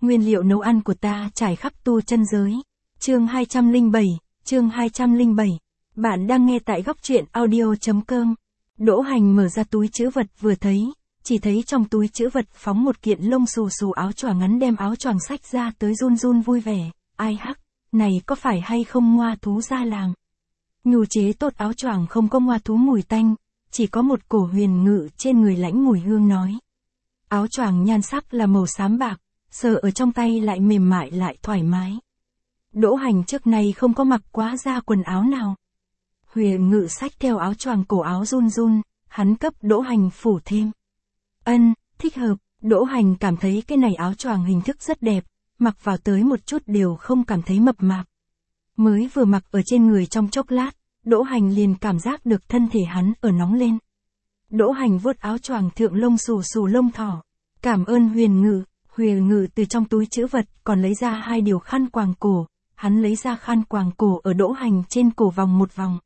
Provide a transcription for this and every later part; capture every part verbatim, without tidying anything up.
Nguyên liệu nấu ăn của ta trải khắp tu chân giới. Chương hai trăm lẻ bảy, chương hai trăm lẻ bảy. Bạn đang nghe tại góc truyện audio.com. Đỗ Hành mở ra túi trữ vật vừa thấy, chỉ thấy trong túi trữ vật phóng một kiện lông xù xù áo choàng ngắn, đem áo choàng xách ra tới run run vui vẻ. Ai hắc, này có phải hay không ngoa thú ra làng? Nhu chế tốt áo choàng không có ngoa thú mùi tanh, chỉ có một cổ huyền ngự trên người lãnh mùi hương nói. Áo choàng nhan sắc là màu xám bạc, sờ ở trong tay lại mềm mại lại thoải mái. Đỗ Hành trước này không có mặc quá ra quần áo nào. Huyền ngự xách theo áo choàng, cổ áo run run, hắn cấp Đỗ Hành phủ thêm. Ân, thích hợp. Đỗ Hành cảm thấy cái này áo choàng hình thức rất đẹp, mặc vào tới một chút đều không cảm thấy mập mạp. Mới vừa mặc ở trên người trong chốc lát, Đỗ Hành liền cảm giác được thân thể hắn ở nóng lên. Đỗ Hành vuốt áo choàng thượng lông xù xù lông thỏ. Cảm ơn Huyền Ngự. Huyền Ngự từ trong túi trữ vật còn lấy ra hai điều khăn quàng cổ, hắn lấy ra khăn quàng cổ ở Đỗ Hành trên cổ vòng một vòng.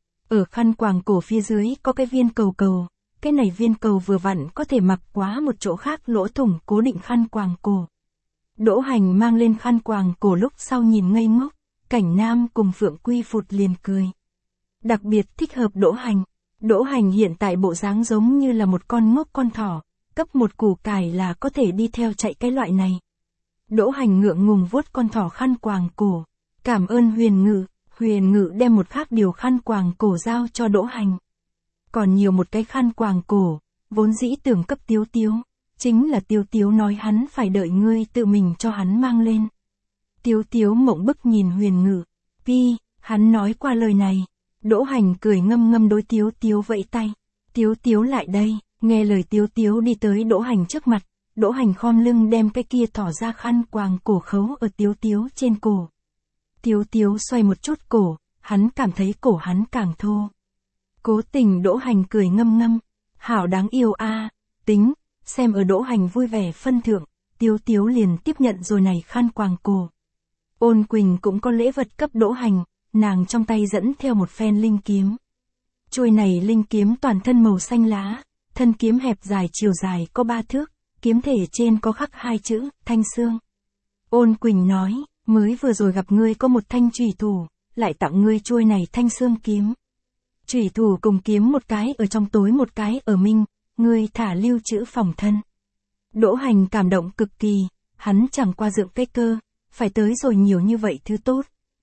Ở khăn quàng cổ phía dưới có cái viên cầu cầu, cái này viên cầu vừa vặn có thể mặc quá một chỗ khác lỗ thủng cố định khăn quàng cổ. Đỗ Hành mang lên khăn quàng cổ lúc sau nhìn ngây ngốc, Cảnh Nam cùng Phượng Quy phụt liền cười. Đặc biệt thích hợp Đỗ Hành. Đỗ Hành hiện tại bộ dáng giống như là một con ngốc con thỏ, cấp một củ cải là có thể đi theo chạy cái loại này. Đỗ Hành ngượng ngùng vuốt con thỏ khăn quàng cổ. Cảm ơn Huyền Ngự. Huyền Ngự đem một khác điều khăn quàng cổ giao cho Đỗ Hành. Còn nhiều một cái khăn quàng cổ, vốn dĩ tưởng cấp Tiếu Tiếu, chính là Tiếu Tiếu nói hắn phải đợi ngươi tự mình cho hắn mang lên. Tiếu Tiếu mộng bức nhìn Huyền Ngự. Pi, hắn nói qua lời này. Đỗ Hành cười ngâm ngâm đối Tiếu Tiếu vẫy tay. Tiếu Tiếu lại đây. Nghe lời Tiếu Tiếu đi tới Đỗ Hành trước mặt, Đỗ Hành khom lưng đem cái kia thỏ ra khăn quàng cổ khấu ở Tiếu Tiếu trên cổ. Tiếu Tiếu xoay một chút cổ, hắn cảm thấy cổ hắn càng thô. Cố tình Đỗ Hành cười ngâm ngâm, hảo đáng yêu a, à. Tính, xem ở Đỗ Hành vui vẻ phân thượng, Tiếu Tiếu liền tiếp nhận rồi này khăn quàng cổ. Ôn Quỳnh cũng có lễ vật cấp Đỗ Hành, nàng trong tay dẫn theo một phen linh kiếm. Chuôi này linh kiếm toàn thân màu xanh lá. Thân kiếm hẹp dài, chiều dài có ba thước, kiếm thể trên có khắc hai chữ, Thanh Xương. Ôn Quỳnh nói, mới vừa rồi gặp ngươi có một thanh chủy thủ, lại tặng ngươi chuôi này Thanh Xương kiếm. Chủy thủ cùng kiếm một cái ở trong tối một cái ở minh, ngươi thả lưu trữ phòng thân. Đỗ Hành cảm động cực kỳ, hắn chẳng qua dựng cái cơ, phải tới rồi nhiều như vậy thứ tốt.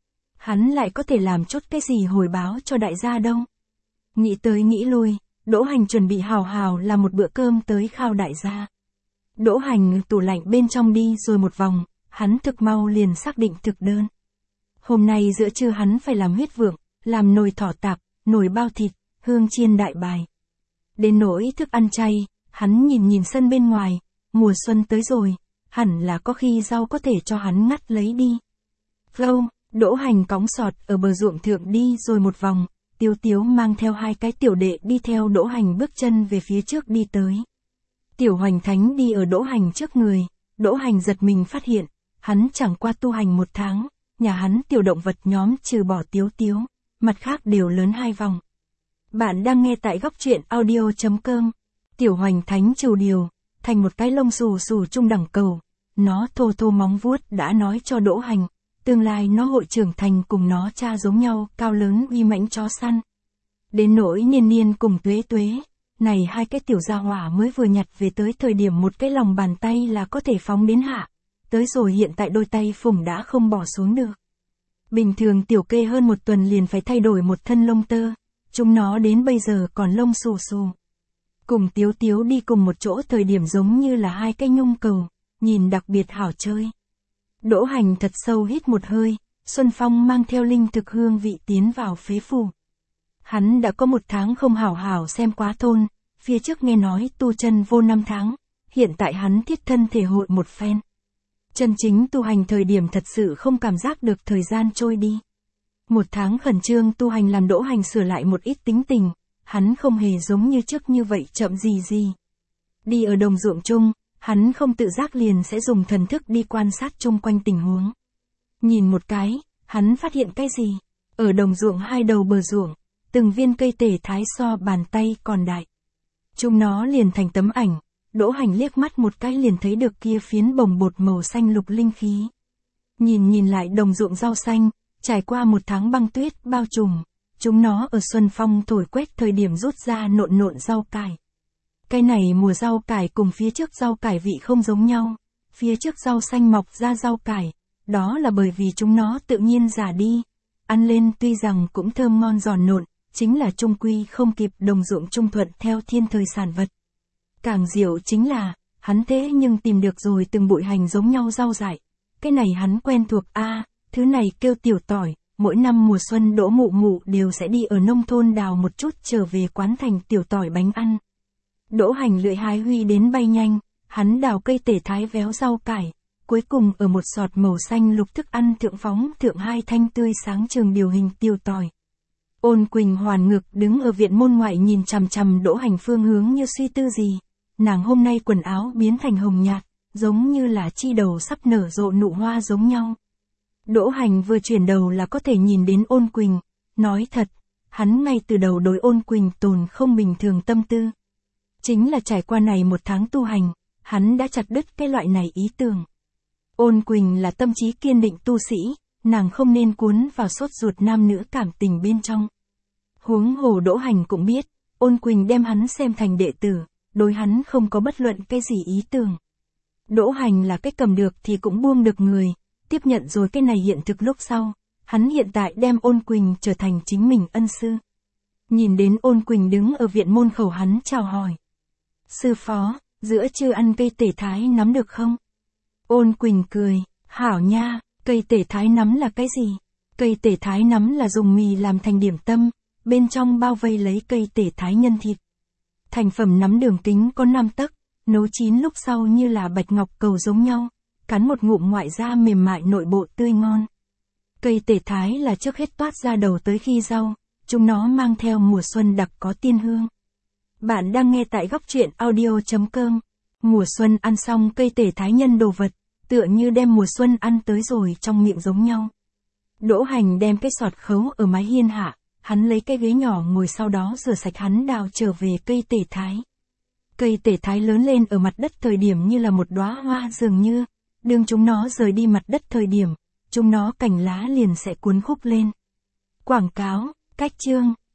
Hắn lại có thể làm chút cái gì hồi báo cho đại gia đâu. Nghĩ tới nghĩ lui. Đỗ Hành chuẩn bị hào hào làm một bữa cơm tới khao đại gia. Đỗ Hành tủ lạnh bên trong đi rồi một vòng, hắn thực mau liền xác định thực đơn. Hôm nay giữa trưa hắn phải làm huyết vượng, làm nồi thỏ tạp, nồi bao thịt, hương chiên đại bài. Đến nỗi thức ăn chay, hắn nhìn nhìn sân bên ngoài, mùa xuân tới rồi, hẳn là có khi rau có thể cho hắn ngắt lấy đi. Phâu, Đỗ Hành cõng sọt ở bờ ruộng thượng đi rồi một vòng. Tiếu Tiếu mang theo hai cái tiểu đệ đi theo Đỗ Hành bước chân về phía trước đi tới. Tiểu Hoành Thánh đi ở Đỗ Hành trước người, Đỗ Hành giật mình phát hiện, hắn chẳng qua tu hành một tháng, nhà hắn tiểu động vật nhóm trừ bỏ Tiếu Tiếu, mặt khác đều lớn hai vòng. Bạn đang nghe tại góc truyện audio.com. Tiểu Hoành Thánh trừ điều, thành một cái lông xù xù trung đẳng cầu, nó thô thô móng vuốt đã nói cho Đỗ Hành. Tương lai nó hội trưởng thành cùng nó cha giống nhau, cao lớn uy mãnh chó săn. Đến nỗi Niên Niên cùng Tuế Tuế, này hai cái tiểu gia hỏa mới vừa nhặt về tới thời điểm một cái lòng bàn tay là có thể phóng đến hạ. Tới rồi hiện tại đôi tay phủng đã không bỏ xuống được. Bình thường tiểu kê hơn một tuần liền phải thay đổi một thân lông tơ, chúng nó đến bây giờ còn lông xù xù. Cùng Tiếu Tiếu đi cùng một chỗ thời điểm giống như là hai cái nhung cầu, nhìn đặc biệt hảo chơi. Đỗ Hành thật sâu hít một hơi, Xuân Phong mang theo linh thực hương vị tiến vào phế phủ. Hắn đã có một tháng không hảo hảo xem quá thôn, phía trước nghe nói tu chân vô năm tháng, hiện tại hắn thiết thân thể hội một phen. Chân chính tu hành thời điểm thật sự không cảm giác được thời gian trôi đi. Một tháng khẩn trương tu hành làm Đỗ Hành sửa lại một ít tính tình, hắn không hề giống như trước như vậy chậm gì gì. Đi ở đồng ruộng chung, hắn không tự giác liền sẽ dùng thần thức đi quan sát chung quanh tình huống. Nhìn một cái, hắn phát hiện cái gì? Ở đồng ruộng hai đầu bờ ruộng, từng viên cây tể thái so bàn tay còn đại. Chúng nó liền thành tấm ảnh, Đỗ Hành liếc mắt một cái liền thấy được kia phiến bồng bột màu xanh lục linh khí. Nhìn nhìn lại đồng ruộng rau xanh, trải qua một tháng băng tuyết bao trùm, chúng nó ở xuân phong thổi quét thời điểm rút ra nộn nộn rau cải. Cái này mùa rau cải cùng phía trước rau cải vị không giống nhau, phía trước rau xanh mọc ra rau cải, đó là bởi vì chúng nó tự nhiên già đi, ăn lên tuy rằng cũng thơm ngon giòn nộn, chính là trung quy không kịp đồng ruộng trung thuận theo thiên thời sản vật. Càng diệu chính là, hắn thế nhưng tìm được rồi từng bụi hành giống nhau rau dại. Cái này hắn quen thuộc a, à, thứ này kêu tiểu tỏi, mỗi năm mùa xuân Đỗ mụ mụ đều sẽ đi ở nông thôn đào một chút trở về quán thành tiểu tỏi bánh ăn. Đỗ Hành lưỡi hái huy đến bay nhanh, hắn đào cây tể thái véo rau cải, cuối cùng ở một sọt màu xanh lục thức ăn thượng phóng thượng hai thanh tươi sáng trường điều hình tiểu tỏi. Ôn Quỳnh hoàn ngực đứng ở viện môn ngoại nhìn chằm chằm Đỗ Hành phương hướng như suy tư gì. Nàng hôm nay quần áo biến thành hồng nhạt, giống như là chi đầu sắp nở rộ nụ hoa giống nhau. Đỗ Hành vừa chuyển đầu là có thể nhìn đến Ôn Quỳnh, nói thật, hắn ngay từ đầu đối Ôn Quỳnh tồn không bình thường tâm tư. Chính là trải qua này một tháng tu hành, hắn đã chặt đứt cái loại này ý tưởng. Ôn Quỳnh là tâm trí kiên định tu sĩ, nàng không nên cuốn vào sốt ruột nam nữ cảm tình bên trong. Huống hồ Đỗ Hành cũng biết, Ôn Quỳnh đem hắn xem thành đệ tử, đối hắn không có bất luận cái gì ý tưởng. Đỗ Hành là cái cầm được thì cũng buông được người, tiếp nhận rồi cái này hiện thực lúc sau, hắn hiện tại đem Ôn Quỳnh trở thành chính mình ân sư. Nhìn đến Ôn Quỳnh đứng ở viện môn khẩu hắn chào hỏi. Sư phó, giữa trưa ăn cây tể thái nắm được không? Ôn Quỳnh cười, hảo nha, cây tể thái nắm là cái gì? Cây tể thái nắm là dùng mì làm thành điểm tâm, bên trong bao vây lấy cây tể thái nhân thịt. Thành phẩm nắm đường kính có năm tấc, nấu chín lúc sau như là bạch ngọc cầu giống nhau, cắn một ngụm ngoại da mềm mại nội bộ tươi ngon. Cây tể thái là trước hết toát ra đầu tới khi rau, chúng nó mang theo mùa xuân đặc có tiên hương. Bạn đang nghe tại góc truyện audio chấm com. Mùa xuân ăn xong cây tể thái nhân đồ vật, tựa như đem mùa xuân ăn tới rồi trong miệng giống nhau. Đỗ Hành đem cái sọt khấu ở mái hiên hạ, hắn lấy cái ghế nhỏ ngồi sau đó rửa sạch hắn đào trở về cây tể thái. Cây tể thái lớn lên ở mặt đất thời điểm như là một đóa hoa dường như, đương chúng nó rời đi mặt đất thời điểm, chúng nó cành lá liền sẽ cuốn khúc lên. Quảng cáo, cách chương.